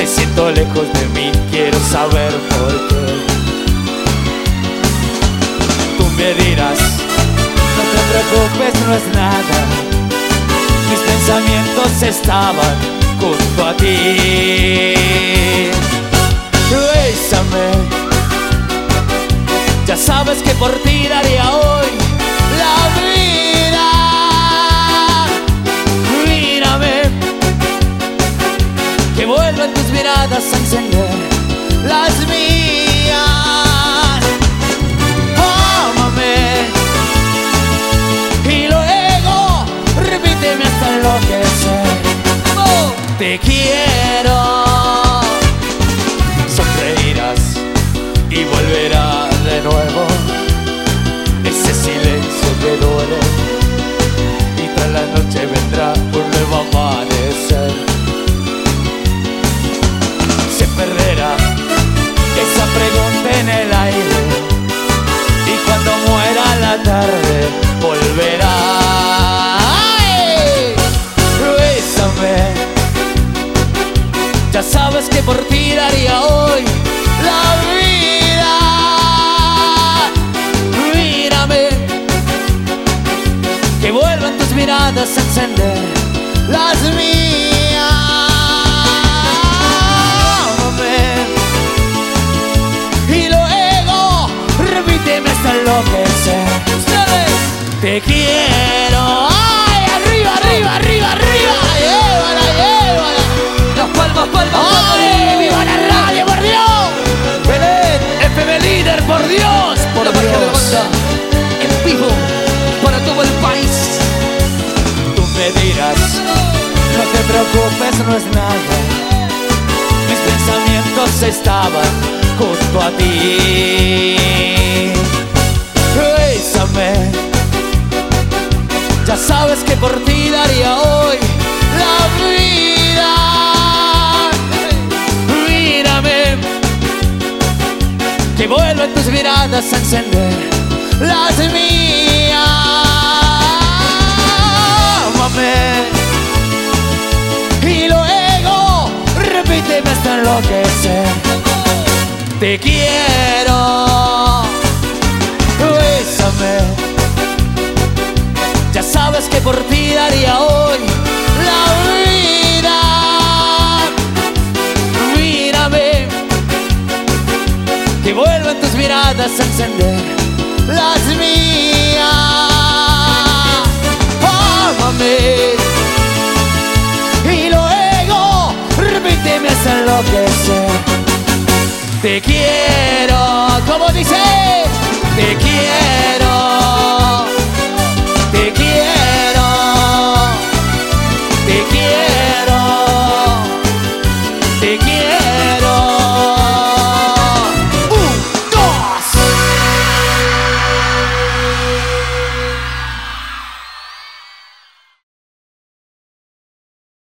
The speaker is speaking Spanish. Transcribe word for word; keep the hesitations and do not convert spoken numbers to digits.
Te siento lejos de mí, quiero saber por qué. Tú me dirás, no te preocupes, no es nada. Mis pensamientos estaban junto a ti. Bésame, ya sabes que por ti daría hoy la vida. Mírame, que vuelvan tus miradas a encender las mías. Ámame y luego repíteme hasta enloquecer. Oh, te quiero. Sonreirás y volverá de nuevo ese silencio que duele, y tras la noche vendrá un nuevo amanecer. Se perderá esa pregunta en el aire, y cuando muera la tarde volverá. ¡Ay! Bésame, ya sabes que por ti daría hoy la vida. Mírame, que vuelvan tus miradas a encender las mías. Ámame y luego repíteme hasta enloquecer. Te quiero. ¡Ay! Arriba, arriba, arriba, arriba. Llévala, llévala. Las palmas, palmas, palmas. ¡Ay! ¡Viva la radio, por Dios! Belén, F M líder, por Dios. Por la magia de banda, en vivo, para todo el país. Tú me dirás, no te preocupes, no es nada. Mis pensamientos estaban junto a ti. Bésame, ya sabes que por ti daría hoy la vida. Mírame, que vuelvan tus miradas a encender las mías. Ámame y luego repíteme hasta enloquecer. Te quiero. Bésame, ya sabes que por ti daría hoy la vida. Mírame, que vuelvan tus miradas a encender las mías. Ámame y luego repíteme hasta enloquecer. Te quiero, como dice, te quiero.